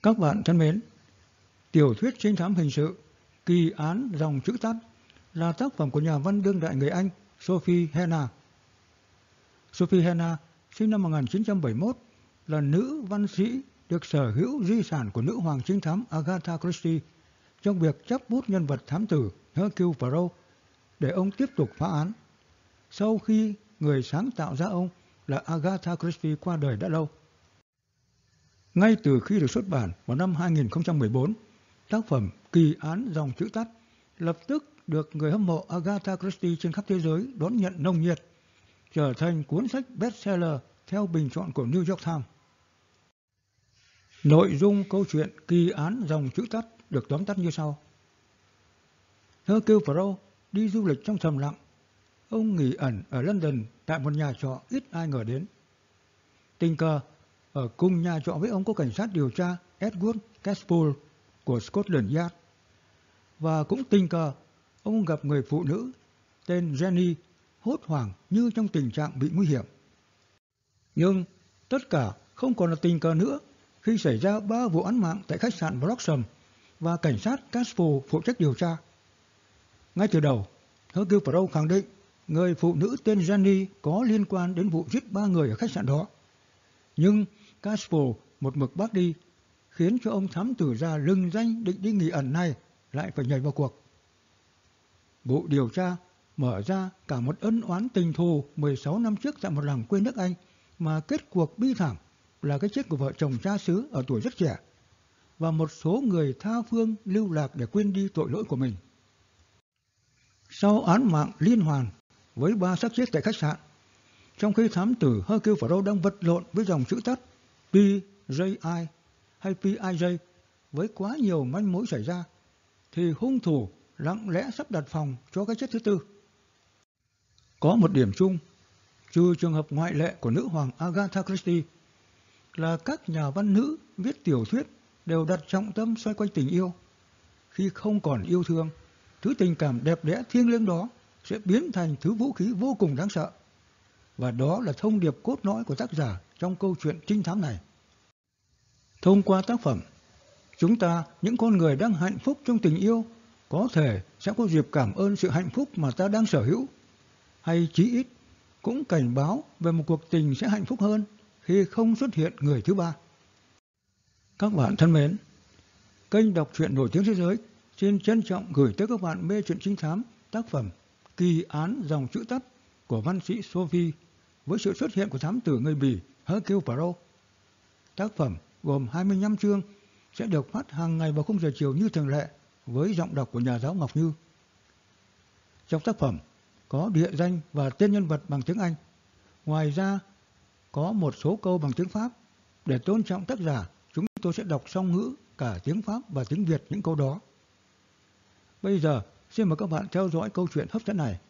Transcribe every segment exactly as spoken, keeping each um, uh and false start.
Các bạn thân mến, tiểu thuyết trinh thám hình sự Kỳ án dòng chữ tắt là tác phẩm của nhà văn đương đại người Anh Sophie Hannah. Sophie Hannah sinh năm một nghìn chín trăm bảy mươi mốt, là nữ văn sĩ được sở hữu di sản của nữ hoàng trinh thám Agatha Christie trong việc chấp bút nhân vật thám tử Hercule Poirot để ông tiếp tục phá án, sau khi người sáng tạo ra ông là Agatha Christie qua đời đã lâu. Ngay từ khi được xuất bản vào năm hai nghìn không trăm mười bốn, tác phẩm Kỳ án dòng chữ tắt lập tức được người hâm mộ Agatha Christie trên khắp thế giới đón nhận nồng nhiệt, trở thành cuốn sách bestseller theo bình chọn của New York Times. Nội dung câu chuyện Kỳ án dòng chữ tắt được tóm tắt như sau. Hercule Poirot đi du lịch trong thầm lặng. Ông nghỉ ẩn ở London tại một nhà trọ ít ai ngờ đến. Tình cờ, ở cùng nhà trọ với ông có cảnh sát điều tra Edward Caspool của Scotland Yard. Và cũng tình cờ, ông gặp người phụ nữ tên Jenny hốt hoảng như trong tình trạng bị nguy hiểm. Nhưng tất cả không còn là tình cờ nữa khi xảy ra ba vụ án mạng tại khách sạn Bloxham và cảnh sát Caspool phụ trách điều tra. Ngay từ đầu, Hercule Poirot khẳng định người phụ nữ tên Jenny có liên quan đến vụ giết ba người ở khách sạn đó. Nhưng Caspool một mực bác đi, khiến cho ông thám tử già lừng danh định đi nghỉ ẩn này lại phải nhảy vào cuộc. Vụ điều tra mở ra cả một ân oán tình thù mười sáu năm trước tại một làng quê nước Anh, mà kết cuộc bi thảm là cái chết của vợ chồng cha xứ ở tuổi rất trẻ, và một số người tha phương lưu lạc để quên đi tội lỗi của mình. Sau án mạng liên hoàn với ba xác chết tại khách sạn, trong khi thám tử Hercule Poirot đang vật lộn với dòng chữ tắt P J I hay P I J với quá nhiều manh mối xảy ra, thì hung thủ lặng lẽ sắp đặt phòng cho cái chết thứ tư. Có một điểm chung, trừ trường hợp ngoại lệ của nữ hoàng Agatha Christie, là các nhà văn nữ viết tiểu thuyết đều đặt trọng tâm xoay quanh tình yêu. Khi không còn yêu thương, thứ tình cảm đẹp đẽ thiêng liêng đó sẽ biến thành thứ vũ khí vô cùng đáng sợ. Và đó là thông điệp cốt lõi của tác giả trong câu chuyện trinh thám này. Thông qua tác phẩm, chúng ta, những con người đang hạnh phúc trong tình yêu, có thể sẽ có dịp cảm ơn sự hạnh phúc mà ta đang sở hữu, hay chí ít cũng cảnh báo về một cuộc tình sẽ hạnh phúc hơn khi không xuất hiện người thứ ba. Các bạn thân mến, kênh đọc truyện nổi tiếng thế giới xin trân trọng gửi tới các bạn mê truyện trinh thám tác phẩm Kỳ án dòng chữ tắt của văn sĩ Sophie với sự xuất hiện của thám tử người Bỉ Hercule Poirot. Tác phẩm gồm hai mươi lăm chương sẽ được phát hàng ngày vào khung giờ chiều như thường lệ với giọng đọc của nhà giáo Ngọc Như. Trong tác phẩm có địa danh và tên nhân vật bằng tiếng Anh. Ngoài ra có một số câu bằng tiếng Pháp. Để tôn trọng tác giả, chúng tôi sẽ đọc song ngữ cả tiếng Pháp và tiếng Việt những câu đó. Bây giờ xin mời các bạn theo dõi câu chuyện hấp dẫn này.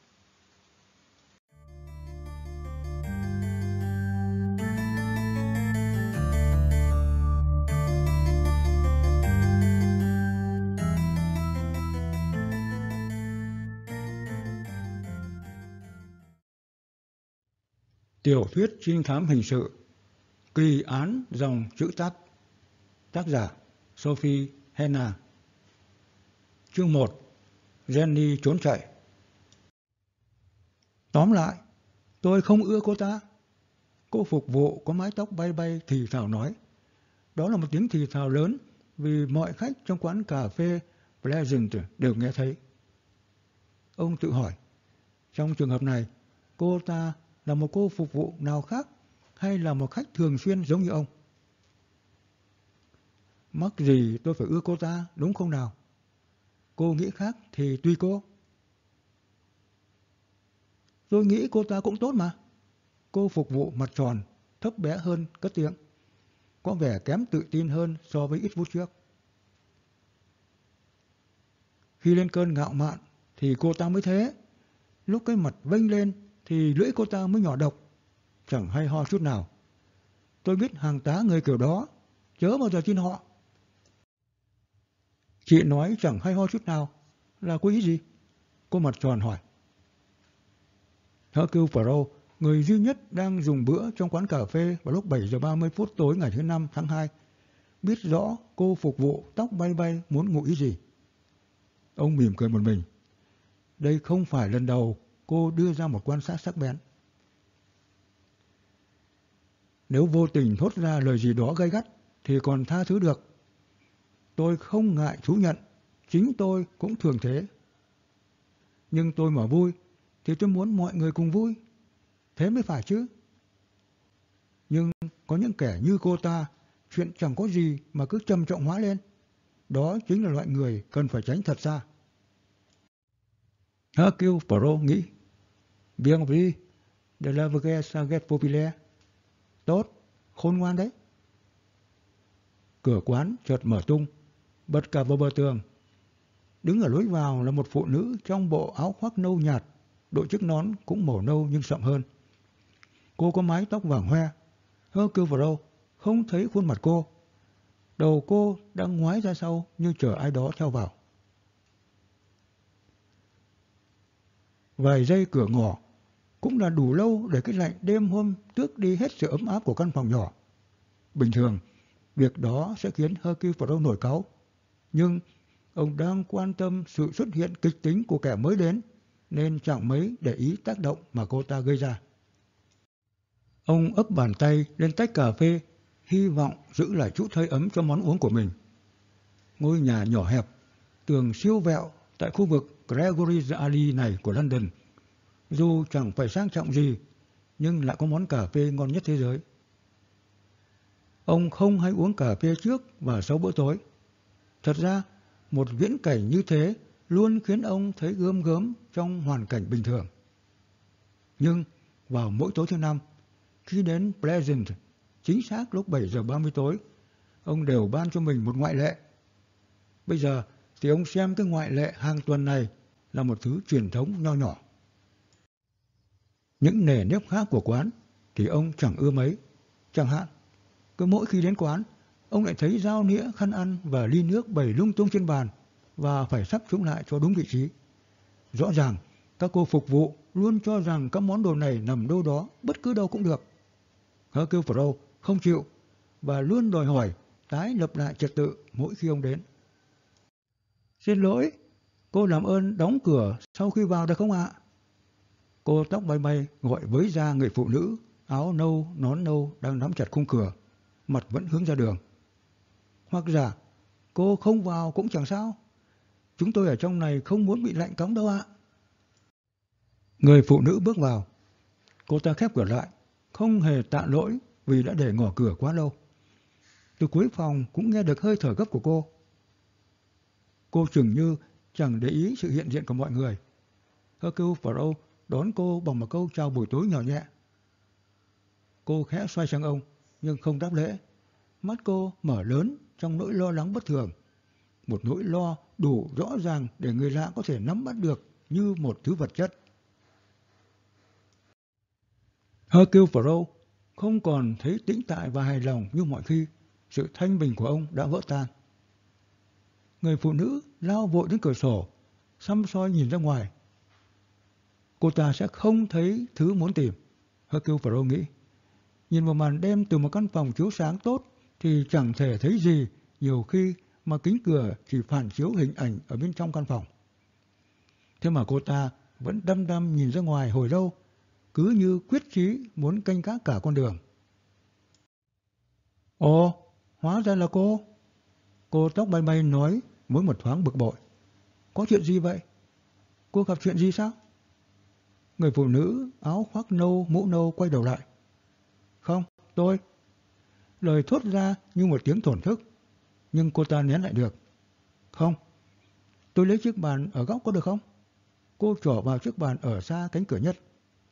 Tiểu thuyết trinh thám hình sự Kỳ án dòng chữ tắt, tác giả Sophie Hannah. Chương một. Jenny trốn chạy. Tóm lại, tôi không ưa cô ta. Cô phục vụ có mái tóc bay bay thì thào nói. Đó là một tiếng thì thào lớn vì mọi khách trong quán cà phê Pleasant đều nghe thấy. Ông tự hỏi, trong trường hợp này, cô ta là một cô phục vụ nào khác hay là một khách thường xuyên giống như ông? Mắc gì tôi phải ưa cô ta, đúng không nào? Cô nghĩ khác thì tùy cô. Tôi nghĩ cô ta cũng tốt mà. Cô phục vụ mặt tròn, thấp bé hơn cất tiếng, có vẻ kém tự tin hơn so với ít phút trước. Khi lên cơn ngạo mạn thì cô ta mới thế. Lúc cái mặt vênh lên thì lưỡi cô ta mới nhỏ độc, chẳng hay ho chút nào. Tôi biết hàng tá người kiểu đó, chớ bao giờ tin họ. Chị nói chẳng hay ho chút nào là có ý gì? Cô mặt tròn hỏi. Hercule Poirot, người duy nhất đang dùng bữa trong quán cà phê vào lúc bảy giờ ba mươi phút tối ngày thứ năm tháng hai, biết rõ cô phục vụ tóc bay bay muốn ngụ ý gì. Ông mỉm cười một mình. Đây không phải lần đầu cô đưa ra một quan sát sắc bén. Nếu vô tình thốt ra lời gì đó gay gắt thì còn tha thứ được. Tôi không ngại thú nhận, chính tôi cũng thường thế. Nhưng tôi mà vui thì tôi muốn mọi người cùng vui. Thế mới phải chứ. Nhưng có những kẻ như cô ta, chuyện chẳng có gì mà cứ trầm trọng hóa lên. Đó chính là loại người cần phải tránh thật xa. Hercule Poirot nghĩ, bien vu, de la vraie sagesse populaire. Tốt, khôn ngoan đấy. Cửa quán chợt mở tung, bật cả vào bờ tường. Đứng ở lối vào là một phụ nữ trong bộ áo khoác nâu nhạt, đội chiếc nón cũng màu nâu nhưng sậm hơn. Cô có mái tóc vàng hoe. Hercule Poirot không thấy khuôn mặt cô. Đầu cô đang ngoái ra sau như chờ ai đó theo vào. Vài giây cửa ngỏ cũng là đủ lâu để cái lạnh đêm hôm tước đi hết sự ấm áp của căn phòng nhỏ. Bình thường, việc đó sẽ khiến Hercule Poirot nổi cáu. Nhưng ông đang quan tâm sự xuất hiện kịch tính của kẻ mới đến, nên chẳng mấy để ý tác động mà cô ta gây ra. Ông ấp bàn tay lên tách cà phê, hy vọng giữ lại chút hơi ấm cho món uống của mình. Ngôi nhà nhỏ hẹp, tường siêu vẹo tại khu vực Gregory's Alley này của London, dù chẳng phải sang trọng gì, nhưng lại có món cà phê ngon nhất thế giới. Ông không hay uống cà phê trước và sau bữa tối. Thật ra, một viễn cảnh như thế luôn khiến ông thấy gớm gớm trong hoàn cảnh bình thường. Nhưng vào mỗi tối thứ năm, khi đến Pleasant, chính xác lúc bảy giờ ba mươi tối, ông đều ban cho mình một ngoại lệ. Bây giờ thì ông xem cái ngoại lệ hàng tuần này là một thứ truyền thống nho nhỏ. Những nề nếp khác của quán thì ông chẳng ưa mấy. Chẳng hạn, cứ mỗi khi đến quán, ông lại thấy dao nĩa, khăn ăn và ly nước bày lung tung trên bàn và phải sắp chúng lại cho đúng vị trí. Rõ ràng, các cô phục vụ luôn cho rằng các món đồ này nằm đâu đó, bất cứ đâu cũng được. Hercule Poirot không chịu và luôn đòi hỏi tái lập lại trật tự mỗi khi ông đến. Xin lỗi, cô làm ơn đóng cửa sau khi vào được không ạ? Cô tóc bay bay gọi với ra người phụ nữ, áo nâu, nón nâu đang nắm chặt khung cửa, mặt vẫn hướng ra đường. Hoặc giả, cô không vào cũng chẳng sao. Chúng tôi ở trong này không muốn bị lạnh cóng đâu ạ. Người phụ nữ bước vào. Cô ta khép cửa lại, không hề tạ lỗi vì đã để ngỏ cửa quá lâu. Từ cuối phòng cũng nghe được hơi thở gấp của cô. Cô chừng như chẳng để ý sự hiện diện của mọi người. Hercule Poirot đón cô bằng một câu chào buổi tối nhỏ nhẹ. Cô khẽ xoay sang ông, nhưng không đáp lễ. Mắt cô mở lớn trong nỗi lo lắng bất thường. Một nỗi lo đủ rõ ràng để người lạ có thể nắm bắt được như một thứ vật chất. Hercule Poirot không còn thấy tĩnh tại và hài lòng như mọi khi. Sự thanh bình của ông đã vỡ tan. Người phụ nữ lao vội đến cửa sổ, săm soi nhìn ra ngoài. Cô ta sẽ không thấy thứ muốn tìm, Hercule Poirot nghĩ. Nhìn vào màn đêm từ một căn phòng chiếu sáng tốt thì chẳng thể thấy gì, nhiều khi mà kính cửa chỉ phản chiếu hình ảnh ở bên trong căn phòng. Thế mà cô ta vẫn đăm đăm nhìn ra ngoài hồi lâu, cứ như quyết chí muốn canh gác cả con đường. Ồ, hóa ra là cô. Cô tóc bay bay nói với một thoáng bực bội. Có chuyện gì vậy? Cô gặp chuyện gì sao? Người phụ nữ áo khoác nâu, mũ nâu quay đầu lại. Không, tôi. Lời thốt ra như một tiếng thổn thức, nhưng cô ta nén lại được. Không, tôi lấy chiếc bàn ở góc có được không? Cô trỏ vào chiếc bàn ở xa cánh cửa nhất.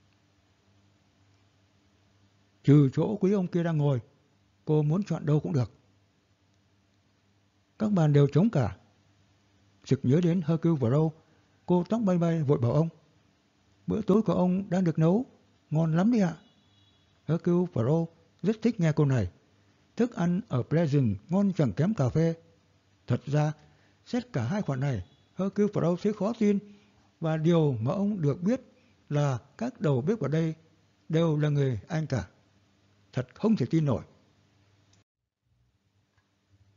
Trừ chỗ quý ông kia đang ngồi, cô muốn chọn đâu cũng được. Các bàn đều trống cả. Sực nhớ đến Hercule Poirot, cô tóc bay bay vội bảo ông. Bữa tối của ông đang được nấu, ngon lắm đi ạ. Hercule Poirot rất thích nghe câu này. Thức ăn ở Pleasant ngon chẳng kém cà phê. Thật ra, xét cả hai khoản này, Hercule Poirot sẽ khó tin, và điều mà ông được biết là các đầu bếp ở đây đều là người Anh cả. Thật không thể tin nổi.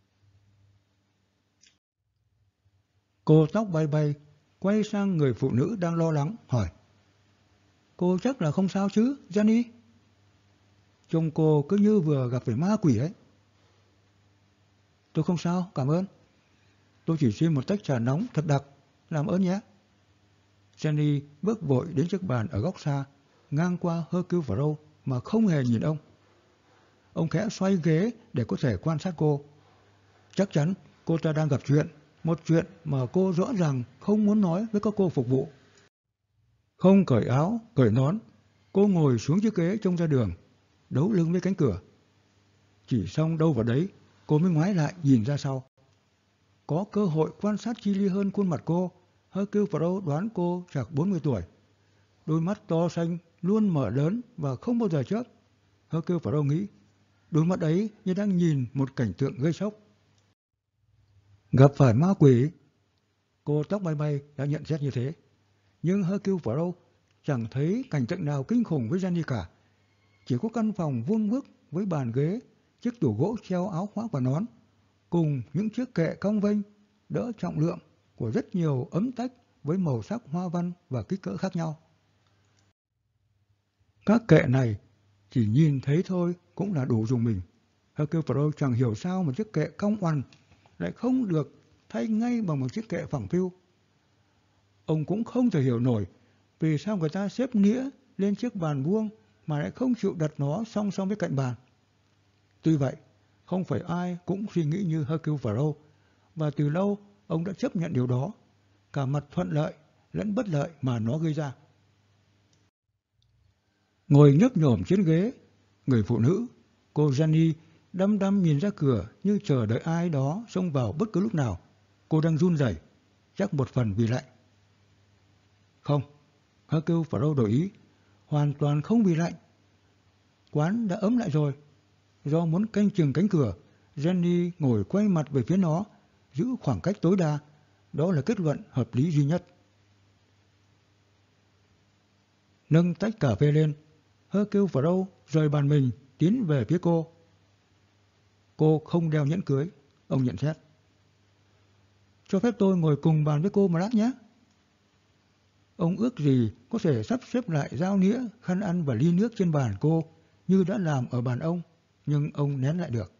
Cô tóc bay bay, quay sang người phụ nữ đang lo lắng, hỏi. Cô chắc là không sao chứ, Jenny? Trông cô cứ như vừa gặp phải ma quỷ ấy. Tôi không sao, cảm ơn. Tôi chỉ xin một tách trà nóng thật đặc, làm ơn nhé. Jenny bước vội đến chiếc bàn ở góc xa, ngang qua Hercule Poirot mà không hề nhìn ông. Ông khẽ xoay ghế để có thể quan sát cô. Chắc chắn cô ta đang gặp chuyện, một chuyện mà cô rõ ràng không muốn nói với các cô phục vụ. Không cởi áo, cởi nón, cô ngồi xuống chiếc ghế trông ra đường, đấu lưng với cánh cửa. Chỉ xong đâu vào đấy, cô mới ngoái lại nhìn ra sau. Có cơ hội quan sát chi li hơn khuôn mặt cô, Hercule Poirot đoán cô chạc bốn mươi tuổi. Đôi mắt to xanh luôn mở lớn và không bao giờ chớp. Hercule Poirot nghĩ, đôi mắt ấy như đang nhìn một cảnh tượng gây sốc. Gặp phải ma quỷ. Cô tóc bay bay đã nhận xét như thế. Nhưng Hercule Poirot chẳng thấy cảnh tượng nào kinh khủng với Jenny cả. Chỉ có căn phòng vuông vức với bàn ghế, chiếc tủ gỗ treo áo khoác và nón, cùng những chiếc kệ cong vênh đỡ trọng lượng của rất nhiều ấm tách với màu sắc hoa văn và kích cỡ khác nhau. Các kệ này chỉ nhìn thấy thôi cũng là đủ dùng mình. Hercule Poirot chẳng hiểu sao một chiếc kệ cong oằn lại không được thay ngay bằng một chiếc kệ phẳng phiu. Ông cũng không thể hiểu nổi vì sao người ta xếp nĩa lên chiếc bàn vuông mà lại không chịu đặt nó song song với cạnh bàn. Tuy vậy, không phải ai cũng suy nghĩ như Hercule Poirot, và từ lâu ông đã chấp nhận điều đó, cả mặt thuận lợi lẫn bất lợi mà nó gây ra. Ngồi nhấp nhổm trên ghế, người phụ nữ, cô Jenny, đăm đăm nhìn ra cửa như chờ đợi ai đó xông vào bất cứ lúc nào. Cô đang run rẩy, chắc một phần vì lạnh. Không, Hercule Poirot đổi ý, hoàn toàn không vì lạnh. Quán đã ấm lại rồi. Do muốn canh chừng cánh cửa, Jenny ngồi quay mặt về phía nó, giữ khoảng cách tối đa. Đó là kết luận hợp lý duy nhất. Nâng tách cà phê lên, Hercule Poirot rời bàn mình tiến về phía cô. Cô không đeo nhẫn cưới, ông nhận xét. Cho phép tôi ngồi cùng bàn với cô một lát nhé. Ông ước gì có thể sắp xếp lại dao nĩa, khăn ăn và ly nước trên bàn cô như đã làm ở bàn ông, nhưng ông nén lại được.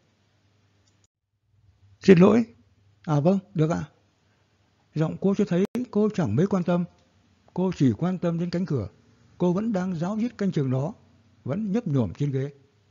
Xin lỗi. À vâng, được ạ. Giọng cô cho thấy cô chẳng mấy quan tâm. Cô chỉ quan tâm đến cánh cửa. Cô vẫn đang ráo riết canh chừng nó, vẫn nhấp nhổm trên ghế.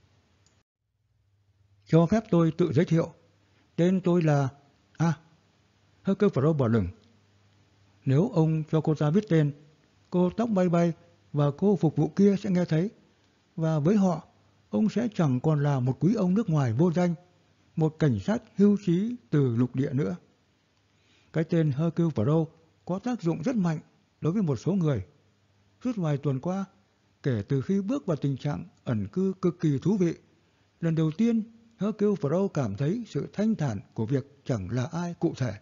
Cho phép tôi tự giới thiệu. Tên tôi là... À, Hercule Poirot bỏ lửng. Nếu ông cho cô ta biết tên, cô tóc bay bay và cô phục vụ kia sẽ nghe thấy. Và với họ, ông sẽ chẳng còn là một quý ông nước ngoài vô danh, một cảnh sát hưu trí từ lục địa nữa. Cái tên Hercule Poirot có tác dụng rất mạnh đối với một số người. Suốt vài tuần qua, kể từ khi bước vào tình trạng ẩn cư cực kỳ thú vị, lần đầu tiên Hercule Poirot cảm thấy sự thanh thản của việc chẳng là ai cụ thể.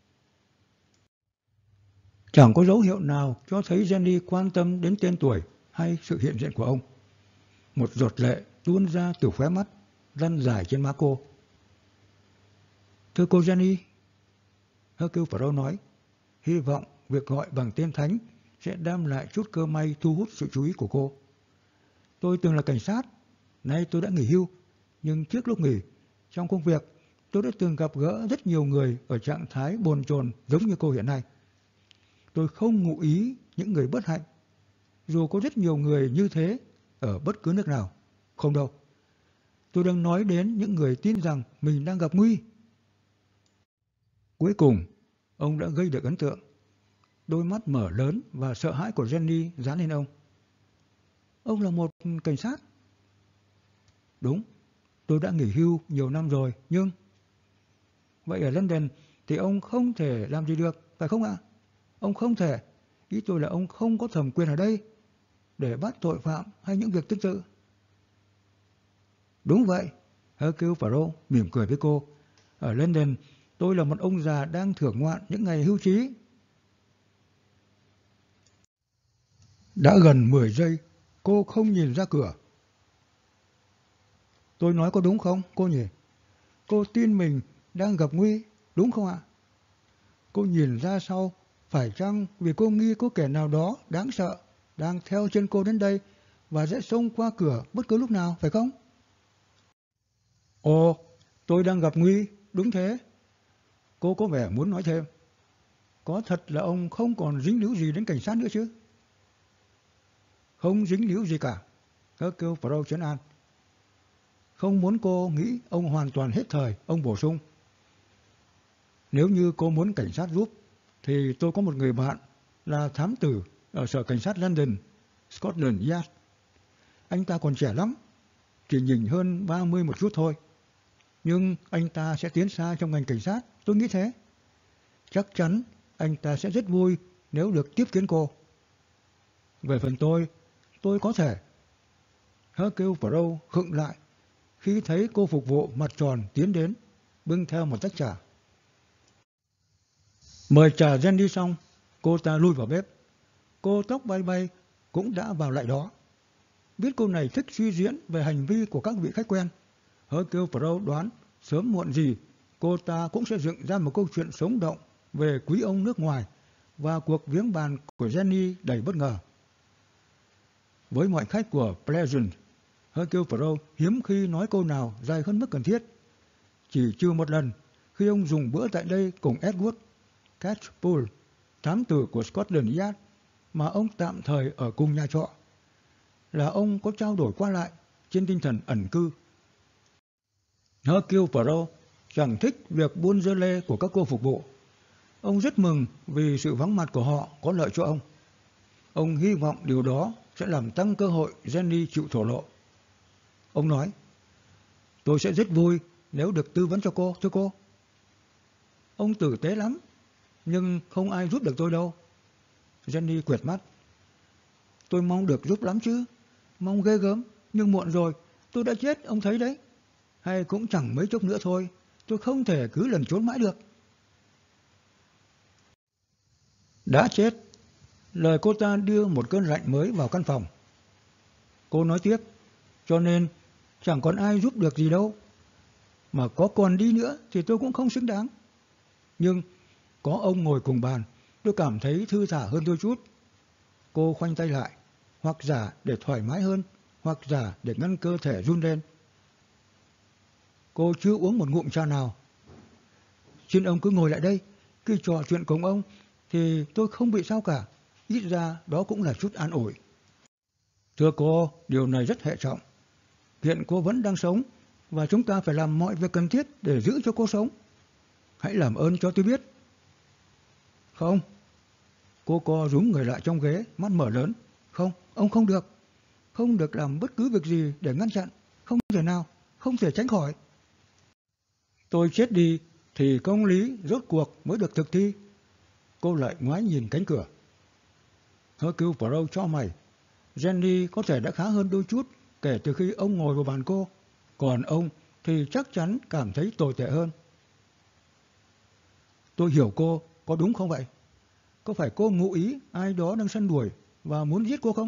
Chẳng có dấu hiệu nào cho thấy Jenny quan tâm đến tên tuổi hay sự hiện diện của ông. Một giọt lệ tuôn ra từ khóe mắt, lăn dài trên má cô. Thưa cô Jenny, Hercule Poirot nói, hy vọng việc gọi bằng tên thánh sẽ đem lại chút cơ may thu hút sự chú ý của cô. Tôi từng là cảnh sát, nay tôi đã nghỉ hưu, nhưng trước lúc nghỉ, trong công việc, tôi đã từng gặp gỡ rất nhiều người ở trạng thái bồn chồn giống như cô hiện nay. Tôi không ngụ ý những người bất hạnh, dù có rất nhiều người như thế ở bất cứ nước nào. Không đâu. Tôi đang nói đến những người tin rằng mình đang gặp nguy. Cuối cùng, ông đã gây được ấn tượng. Đôi mắt mở lớn và sợ hãi của Jenny dán lên ông. Ông là một cảnh sát? Đúng, tôi đã nghỉ hưu nhiều năm rồi, nhưng... Vậy ở London thì ông không thể làm gì được, phải không ạ? Ông không thể, ý tôi là ông không có thẩm quyền ở đây để bắt tội phạm hay những việc tương tự. Đúng vậy, Hercule Poirot mỉm cười với cô. Ở London, tôi là một ông già đang thưởng ngoạn những ngày hưu trí. Đã gần mười giây, cô không nhìn ra cửa. Tôi nói có đúng không, cô nhỉ? Cô tin mình đang gặp nguy, đúng không ạ? Cô nhìn ra sau, phải chăng vì cô nghi có kẻ nào đó đáng sợ đang theo chân cô đến đây và sẽ xông qua cửa bất cứ lúc nào, phải không? Ồ, tôi đang gặp nguy, đúng thế. Cô có vẻ muốn nói thêm. Có thật là ông không còn dính líu gì đến cảnh sát nữa chứ? Không dính líu gì cả, Hercule Poirot trấn an. Không muốn cô nghĩ ông hoàn toàn hết thời, ông bổ sung. Nếu như cô muốn cảnh sát giúp, thì tôi có một người bạn là thám tử ở sở cảnh sát London, Scotland Yard. Anh ta còn trẻ lắm, chỉ nhìn hơn ba mươi một chút thôi. Nhưng anh ta sẽ tiến xa trong ngành cảnh sát, tôi nghĩ thế. Chắc chắn anh ta sẽ rất vui nếu được tiếp kiến cô. Về phần tôi, tôi có thể. Hercule Poirot khựng lại khi thấy cô phục vụ mặt tròn tiến đến, bưng theo một tách trà. Mời trà Jenny xong, cô ta lui vào bếp. Cô tóc bay bay cũng đã vào lại đó. Biết cô này thích suy diễn về hành vi của các vị khách quen, Hercule Poirot đoán sớm muộn gì cô ta cũng sẽ dựng ra một câu chuyện sống động về quý ông nước ngoài và cuộc viếng bàn của Jenny đầy bất ngờ. Với mọi khách của Pleasant, Hercule Poirot hiếm khi nói câu nào dài hơn mức cần thiết. Chỉ trừ một lần khi ông dùng bữa tại đây cùng Edward Catchpole, thám tử của Scotland Yard mà ông tạm thời ở cùng nhà trọ, là ông có trao đổi qua lại trên tinh thần ẩn cư. Hercule Poirot chẳng thích việc buôn dơ lê của các cô phục vụ. Ông rất mừng vì sự vắng mặt của họ có lợi cho ông. Ông hy vọng điều đó sẽ làm tăng cơ hội Jenny chịu thổ lộ. Ông nói, tôi sẽ rất vui nếu được tư vấn cho cô, thưa cô. Ông tử tế lắm, nhưng không ai giúp được tôi đâu. Jenny quệt mắt. Tôi mong được giúp lắm chứ, mong ghê gớm, nhưng muộn rồi, tôi đã chết, ông thấy đấy. Hay cũng chẳng mấy chốc nữa thôi, tôi không thể cứ lần trốn mãi được. Đã chết. Lời cô ta đưa một cơn lạnh mới vào căn phòng. Cô nói tiếp, cho nên chẳng còn ai giúp được gì đâu. Mà có còn đi nữa thì tôi cũng không xứng đáng. Nhưng có ông ngồi cùng bàn, tôi cảm thấy thư thả hơn đôi chút. Cô khoanh tay lại, hoặc giả để thoải mái hơn, hoặc giả để ngăn cơ thể run lên. Cô chưa uống một ngụm trà nào. Xin ông cứ ngồi lại đây, khi trò chuyện cùng ông thì tôi không bị sao cả. Ít ra đó cũng là chút an ủi. Thưa cô, điều này rất hệ trọng. Hiện cô vẫn đang sống và chúng ta phải làm mọi việc cần thiết để giữ cho cô sống. Hãy làm ơn cho tôi biết. Không. Cô co rúm người lại trong ghế, mắt mở lớn. Không, ông không được. Không được làm bất cứ việc gì để ngăn chặn. Không thể nào, không thể tránh khỏi. Tôi chết đi thì công lý rốt cuộc mới được thực thi. Cô lại ngoái nhìn cánh cửa. Hercule Poirot cho mày. Jenny có thể đã khá hơn đôi chút kể từ khi ông ngồi vào bàn cô. Còn ông thì chắc chắn cảm thấy tồi tệ hơn. Tôi hiểu cô, có đúng không vậy? Có phải cô ngụ ý ai đó đang săn đuổi và muốn giết cô không?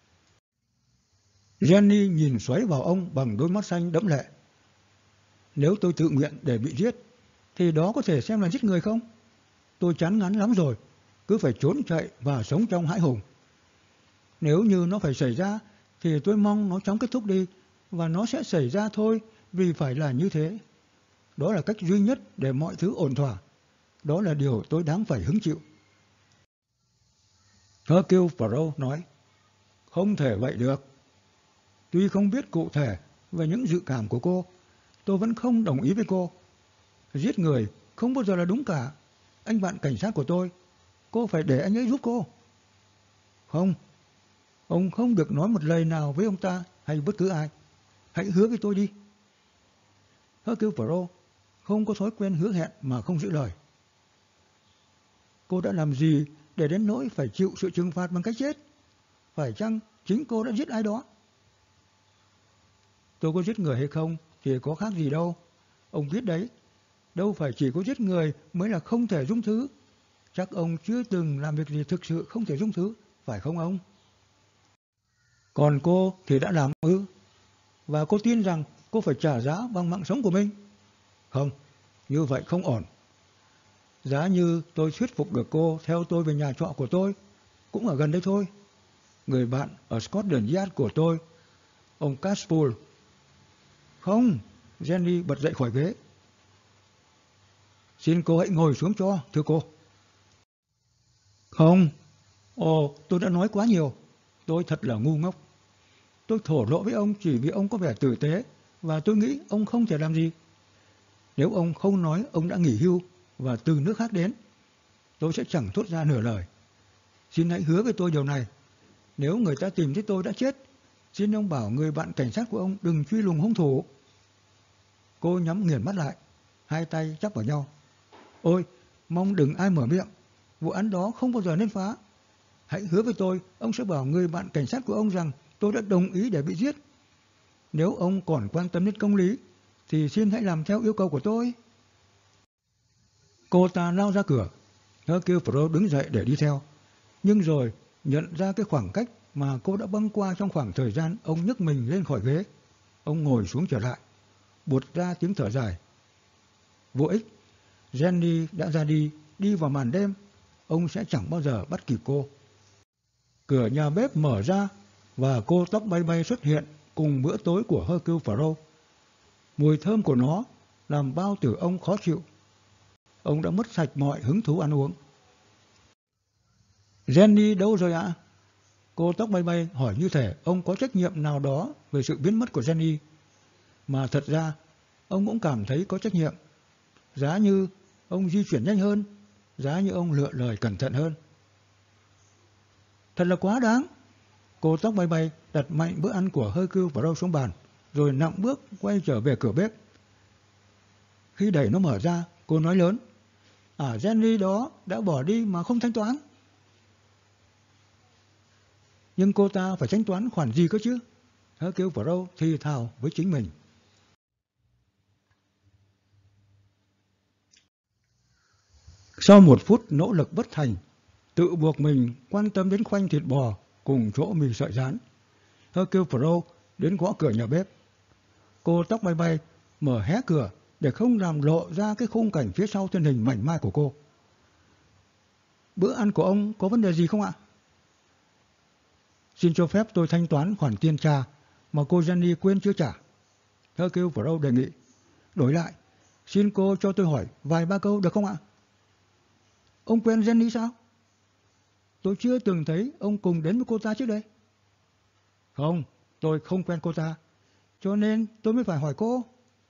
Jenny nhìn xoáy vào ông bằng đôi mắt xanh đẫm lệ. Nếu tôi tự nguyện để bị giết, thì đó có thể xem là giết người không? Tôi chán ngán lắm rồi, cứ phải trốn chạy và sống trong hãi hùng. Nếu như nó phải xảy ra, thì tôi mong nó chóng kết thúc đi, và nó sẽ xảy ra thôi, vì phải là như thế. Đó là cách duy nhất để mọi thứ ổn thỏa. Đó là điều tôi đáng phải hứng chịu. Hercule Poirot nói, không thể vậy được. Tuy không biết cụ thể về những dự cảm của cô, tôi vẫn không đồng ý với cô. Giết người không bao giờ là đúng cả. Anh bạn cảnh sát của tôi, cô phải để anh ấy giúp cô. Không, ông không được nói một lời nào với ông ta hay bất cứ ai. Hãy hứa với tôi đi. Hercule Poirot không có thói quen hứa hẹn mà không giữ lời. Cô đã làm gì để đến nỗi phải chịu sự trừng phạt bằng cách chết? Phải chăng chính cô đã giết ai đó? Tôi có giết người hay không thì có khác gì đâu. Ông biết đấy, đâu phải chỉ có giết người mới là không thể dung thứ. Chắc ông chưa từng làm việc gì thực sự không thể dung thứ, phải không ông? Còn cô thì đã làm ư? Và cô tin rằng cô phải trả giá bằng mạng sống của mình? Không, như vậy không ổn. Giá như tôi thuyết phục được cô theo tôi về nhà trọ của tôi, cũng ở gần đây thôi. Người bạn ở Scotland Yard của tôi, ông Caspol. Không, Jenny bật dậy khỏi ghế. Xin cô hãy ngồi xuống cho, thưa cô. Không, ồ, tôi đã nói quá nhiều. Tôi thật là ngu ngốc. Tôi thổ lộ với ông chỉ vì ông có vẻ tử tế, và tôi nghĩ ông không thể làm gì. Nếu ông không nói ông đã nghỉ hưu và từ nước khác đến, tôi sẽ chẳng thốt ra nửa lời. Xin hãy hứa với tôi điều này. Nếu người ta tìm thấy tôi đã chết, xin ông bảo người bạn cảnh sát của ông đừng truy lùng hung thủ. Cô nhắm nghiền mắt lại, hai tay chắp vào nhau. Ôi, mong đừng ai mở miệng. Vụ án đó không bao giờ nên phá. Hãy hứa với tôi, ông sẽ bảo người bạn cảnh sát của ông rằng tôi đã đồng ý để bị giết. Nếu ông còn quan tâm đến công lý, thì xin hãy làm theo yêu cầu của tôi. Cô ta lao ra cửa. Hercule Poirot đứng dậy để đi theo. Nhưng rồi nhận ra cái khoảng cách mà cô đã băng qua trong khoảng thời gian ông nhấc mình lên khỏi ghế. Ông ngồi xuống trở lại, buột ra tiếng thở dài. Vô ích. Jenny đã ra đi, đi vào màn đêm. Ông sẽ chẳng bao giờ bắt kịp cô. Cửa nhà bếp mở ra và cô tóc bay bay xuất hiện cùng bữa tối của Hercule Poirot. Mùi thơm của nó làm bao tử ông khó chịu. Ông đã mất sạch mọi hứng thú ăn uống. Jenny đâu rồi ạ? Cô tóc bay bay hỏi như thể ông có trách nhiệm nào đó về sự biến mất của Jenny. Mà thật ra, ông cũng cảm thấy có trách nhiệm. Giá như ông di chuyển nhanh hơn, giá như ông lựa lời cẩn thận hơn. Thật là quá đáng. Cô tóc bay bay đặt mạnh bữa ăn của Hercule Poirot xuống bàn, rồi nặng bước quay trở về cửa bếp. Khi đẩy nó mở ra, cô nói lớn. À, Jenny đó đã bỏ đi mà không thanh toán. Nhưng cô ta phải thanh toán khoản gì cơ chứ? Hercule Poirot thì thào với chính mình. Sau một phút nỗ lực bất thành, tự buộc mình quan tâm đến khoanh thịt bò cùng chỗ mì sợi rán, Hercule Poirot đến gõ cửa nhà bếp. Cô tóc bay bay mở hé cửa để không làm lộ ra cái khung cảnh phía sau thân hình mảnh mai của cô. Bữa ăn của ông có vấn đề gì không ạ? Xin cho phép tôi thanh toán khoản tiền trà mà cô Jenny quên chưa trả. Hercule Poirot đề nghị. Đổi lại, xin cô cho tôi hỏi vài ba câu được không ạ? Ông quen Jenny sao? Tôi chưa từng thấy ông cùng đến với cô ta trước đây. Không, tôi không quen cô ta, cho nên tôi mới phải hỏi cô.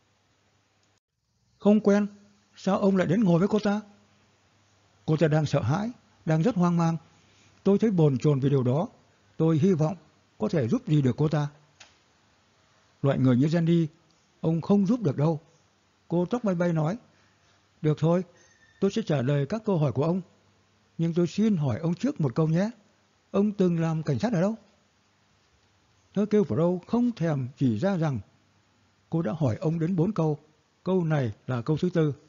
Không quen, sao ông lại đến ngồi với cô ta? Cô ta đang sợ hãi, đang rất hoang mang. Tôi thấy bồn chồn vì điều đó. Tôi hy vọng có thể giúp gì được cô ta. Loại người như Jenny, ông không giúp được đâu. Cô tóc bay bay nói. Được thôi, tôi sẽ trả lời các câu hỏi của ông. Nhưng tôi xin hỏi ông trước một câu nhé. Ông từng làm cảnh sát ở đâu? Hercule Poirot không thèm chỉ ra rằng cô đã hỏi ông đến bốn câu. Câu này là câu thứ tư.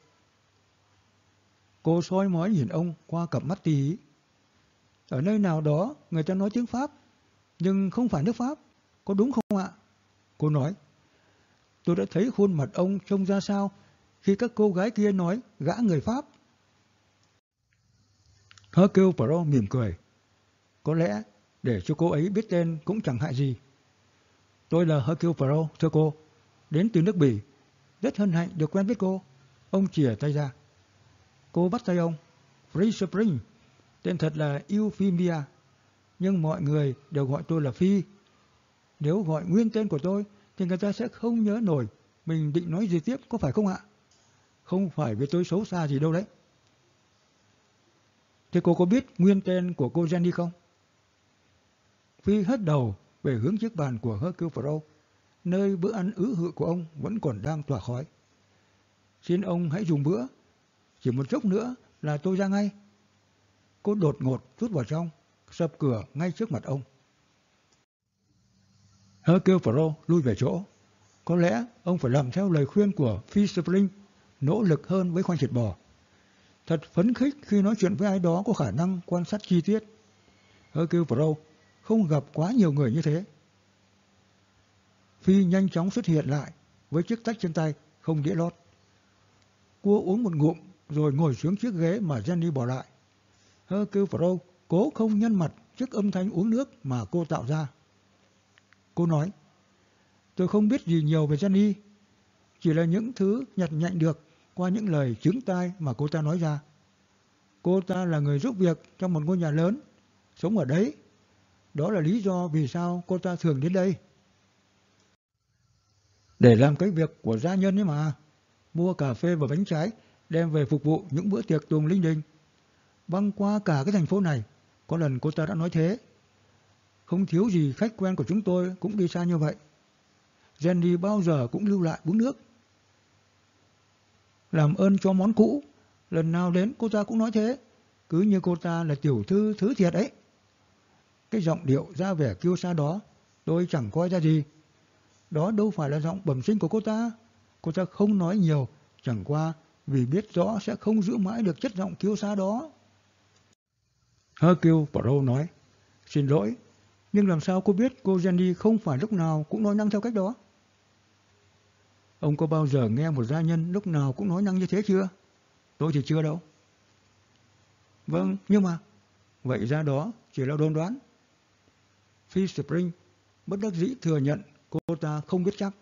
Cô soi mói nhìn ông qua cặp mắt tí hí. Ở nơi nào đó người ta nói tiếng Pháp, nhưng không phải nước Pháp. Có đúng không ạ? Cô nói. Tôi đã thấy khuôn mặt ông trông ra sao khi các cô gái kia nói gã người Pháp. Hercule Poirot mỉm cười. Có lẽ để cho cô ấy biết tên cũng chẳng hại gì. Tôi là Hercule Poirot, thưa cô, đến từ nước Bỉ. Rất hân hạnh được quen biết cô. Ông chìa tay ra. Cô bắt tay ông. Free Spring. Tên thật là Euphemia. Nhưng mọi người đều gọi tôi là Phi. Nếu gọi nguyên tên của tôi thì người ta sẽ không nhớ nổi mình định nói gì tiếp, có phải không ạ? Không phải vì tôi xấu xa gì đâu đấy. Thế cô có biết nguyên tên của cô Jenny không? Phi hất đầu về hướng chiếc bàn của Hercule Poirot, nơi bữa ăn ứ hự của ông vẫn còn đang tỏa khói. Xin ông hãy dùng bữa. Chỉ một chốc nữa là tôi ra ngay. Cô đột ngột rút vào trong, sập cửa ngay trước mặt ông. Hercule Poirot lui về chỗ. Có lẽ ông phải làm theo lời khuyên của Phi Spring, nỗ lực hơn với khoanh thịt bò. Thật phấn khích khi nói chuyện với ai đó có khả năng quan sát chi tiết. Hercule Poirot không gặp quá nhiều người như thế. Phi nhanh chóng xuất hiện lại với chiếc tách trên tay, không đĩa lót. Cô uống một ngụm rồi ngồi xuống chiếc ghế mà Jenny bỏ lại. Hercule Poirot cố không nhăn mặt trước âm thanh uống nước mà cô tạo ra. Cô nói, tôi không biết gì nhiều về Jenny, chỉ là những thứ nhặt nhạnh được qua những lời chướng tai mà cô ta nói ra. Cô ta là người giúp việc trong một ngôi nhà lớn, sống ở đấy. Đó là lý do vì sao cô ta thường đến đây. Để làm cái việc của gia nhân ấy mà. Mua cà phê và bánh trái, đem về phục vụ những bữa tiệc tùng linh đình. Băng qua cả cái thành phố này, có lần cô ta đã nói thế. Không thiếu gì khách quen của chúng tôi cũng đi xa như vậy. Jenny bao giờ cũng lưu lại uống nước. Làm ơn cho món cũ, lần nào đến cô ta cũng nói thế, cứ như cô ta là tiểu thư thứ thiệt ấy. Cái giọng điệu ra vẻ kiêu sa đó, tôi chẳng coi ra gì. Đó đâu phải là giọng bẩm sinh của cô ta. Cô ta không nói nhiều, chẳng qua vì biết rõ sẽ không giữ mãi được chất giọng kiêu sa đó. Hercule Poirot nói, xin lỗi, nhưng làm sao cô biết cô Jenny không phải lúc nào cũng nói năng theo cách đó? Ông có bao giờ nghe một gia nhân lúc nào cũng nói năng như thế chưa? Tôi thì chưa đâu. Vâng, nhưng mà, vậy ra đó chỉ là đồn đoán. Phi Spring bất đắc dĩ thừa nhận cô ta không biết chắc.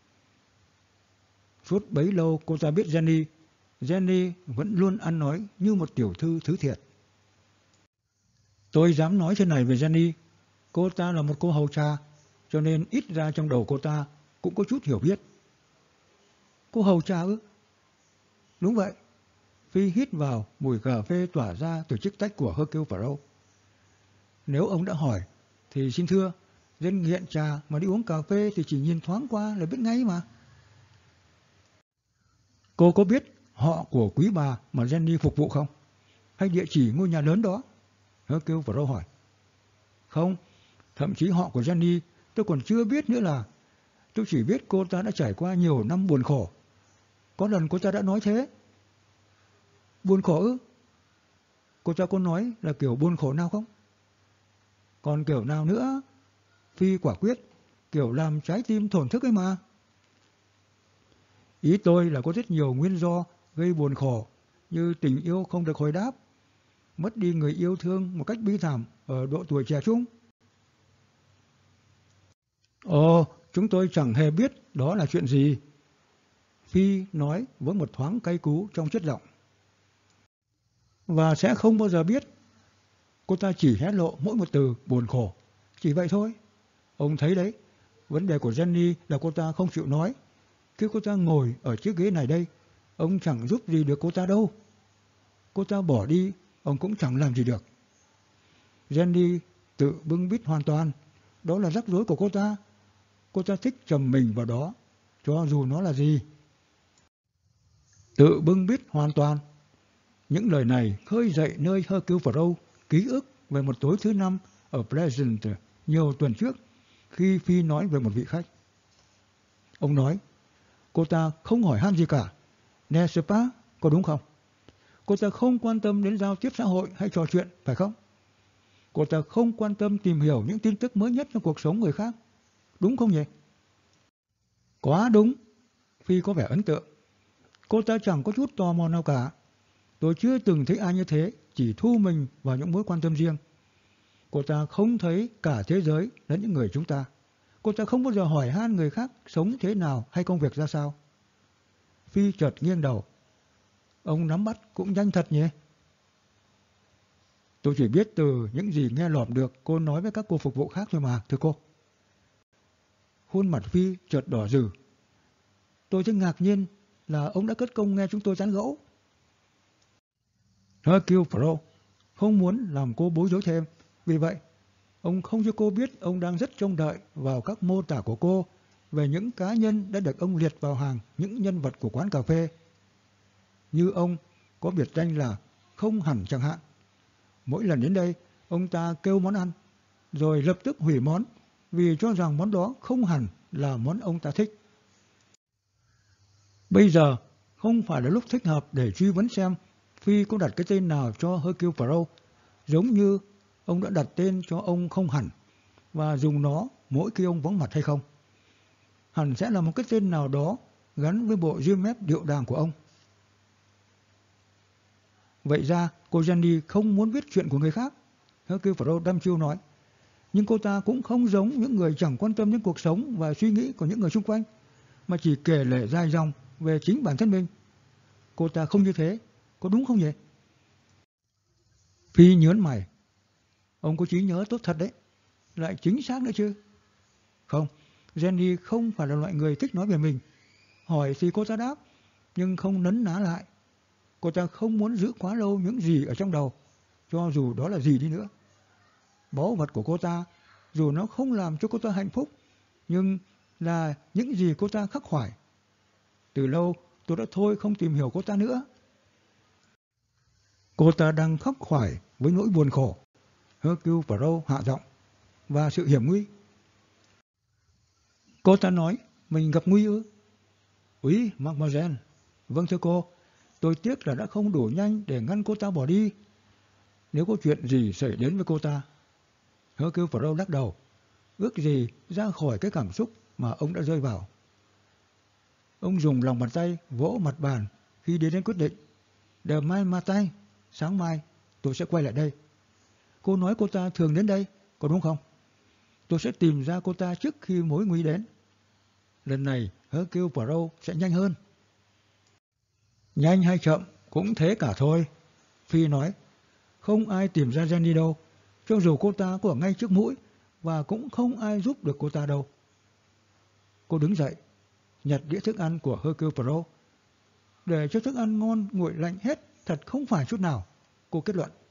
Suốt bấy lâu cô ta biết Jenny, Jenny vẫn luôn ăn nói như một tiểu thư thứ thiệt. Tôi dám nói thế này về Jenny, cô ta là một cô hầu trà, cho nên ít ra trong đầu cô ta cũng có chút hiểu biết. Cô hầu trà ư? Đúng vậy. Phi hít vào mùi cà phê tỏa ra từ chiếc tách của Hercule Poirot. Nếu ông đã hỏi, thì xin thưa, dân nghiện trà mà đi uống cà phê thì chỉ nhìn thoáng qua là biết ngay mà. Cô có biết họ của quý bà mà Jenny phục vụ không? Hay địa chỉ ngôi nhà lớn đó? Hercule Poirot hỏi. Không, thậm chí họ của Jenny tôi còn chưa biết nữa là. Tôi chỉ biết cô ta đã trải qua nhiều năm buồn khổ. Có lần cô ta đã nói thế. Buồn khổ ư? Cô ta có nói là kiểu buồn khổ nào không? Còn kiểu nào nữa? Phi quả quyết, kiểu làm trái tim thổn thức ấy mà. Ý tôi là có rất nhiều nguyên do gây buồn khổ, như tình yêu không được hồi đáp, mất đi người yêu thương một cách bi thảm ở độ tuổi trẻ trung. Ồ, chúng tôi chẳng hề biết đó là chuyện gì. Phi nói với một thoáng cay cú trong chất giọng. Và sẽ không bao giờ biết. Cô ta chỉ hé lộ mỗi một từ buồn khổ. Chỉ vậy thôi. Ông thấy đấy, vấn đề của Jenny là cô ta không chịu nói. Khi cô ta ngồi ở chiếc ghế này đây, ông chẳng giúp gì được cô ta đâu. Cô ta bỏ đi, ông cũng chẳng làm gì được. Jenny tự bưng bít hoàn toàn. Đó là rắc rối của cô ta. Cô ta thích trầm mình vào đó, cho dù nó là gì. Tự bưng bít hoàn toàn. Những lời này khơi dậy nơi Hercule Poirot ký ức về một tối thứ năm ở Pleasant nhiều tuần trước, khi Phi nói về một vị khách. Ông nói, cô ta không hỏi han gì cả, n'est-ce pas, có đúng không? Cô ta không quan tâm đến giao tiếp xã hội hay trò chuyện, phải không? Cô ta không quan tâm tìm hiểu những tin tức mới nhất trong cuộc sống người khác, đúng không nhỉ? Quá đúng. Phi có vẻ ấn tượng. Cô ta chẳng có chút tò mò nào cả. Tôi chưa từng thấy ai như thế, chỉ thu mình vào những mối quan tâm riêng. Cô ta không thấy cả thế giới lẫn những người chúng ta. Cô ta không bao giờ hỏi han người khác sống thế nào hay công việc ra sao. Phi chợt nghiêng đầu. Ông nắm bắt cũng nhanh thật nhỉ? Tôi chỉ biết từ những gì nghe lọm được cô nói với các cô phục vụ khác thôi mà, thưa cô. Khuôn mặt Phi chợt đỏ rừ. Tôi rất ngạc nhiên là ông đã cất công nghe chúng tôi tán gẫu. Hercule Poirot không muốn làm cô bối rối thêm. Vì vậy, ông không cho cô biết ông đang rất trông đợi vào các mô tả của cô về những cá nhân đã được ông liệt vào hàng những nhân vật của quán cà phê. Như ông có biệt danh là không hẳn chẳng hạn. Mỗi lần đến đây, ông ta kêu món ăn, rồi lập tức hủy món vì cho rằng món đó không hẳn là món ông ta thích. Bây giờ không phải là lúc thích hợp để truy vấn xem Phi có đặt cái tên nào cho Hercule Poirot, giống như ông đã đặt tên cho ông không hẳn và dùng nó mỗi khi ông vắng mặt hay không. Hẳn sẽ là một cái tên nào đó gắn với bộ ria mép điệu đàng của ông. Vậy ra cô Jenny không muốn biết chuyện của người khác, Hercule Poirot đăm chiêu nói. Nhưng cô ta cũng không giống những người chẳng quan tâm đến cuộc sống và suy nghĩ của những người xung quanh, mà chỉ kể lể dài dòng về chính bản thân mình. Cô ta không như thế, có đúng không nhỉ? Phi nhớn mày. Ông có trí nhớ tốt thật đấy. Lại chính xác nữa chứ. Không, Jenny không phải là loại người thích nói về mình. Hỏi thì cô ta đáp, nhưng không nấn ná lại. Cô ta không muốn giữ quá lâu những gì ở trong đầu, cho dù đó là gì đi nữa. Báu vật của cô ta, dù nó không làm cho cô ta hạnh phúc, nhưng là những gì cô ta khắc khoải. Từ lâu tôi đã thôi không tìm hiểu cô ta nữa. Cô ta đang khắc khoải với nỗi buồn khổ, Hercule Poirot hạ giọng, và sự hiểm nguy. Cô ta nói mình gặp nguy ư? Úy, Mademoiselle. Vâng thưa cô, tôi tiếc là đã không đủ nhanh để ngăn cô ta bỏ đi. Nếu có chuyện gì xảy đến với cô ta. Hercule Poirot lắc đầu, ước gì ra khỏi cái cảm xúc mà ông đã rơi vào. Ông dùng lòng bàn tay vỗ mặt bàn khi đi đến quyết định. Demain matin, sáng mai, tôi sẽ quay lại đây. Cô nói cô ta thường đến đây, có đúng không? Tôi sẽ tìm ra cô ta trước khi mối nguy đến. Lần này Hercule Poirot sẽ nhanh hơn. Nhanh hay chậm cũng thế cả thôi, Phi nói. Không ai tìm ra Jenny đâu, cho dù cô ta có ở ngay trước mũi, và cũng không ai giúp được cô ta đâu. Cô đứng dậy, nhặt đĩa thức ăn của Hercule Poirot. Để cho thức ăn ngon nguội lạnh hết, thật không phải chút nào, cô kết luận.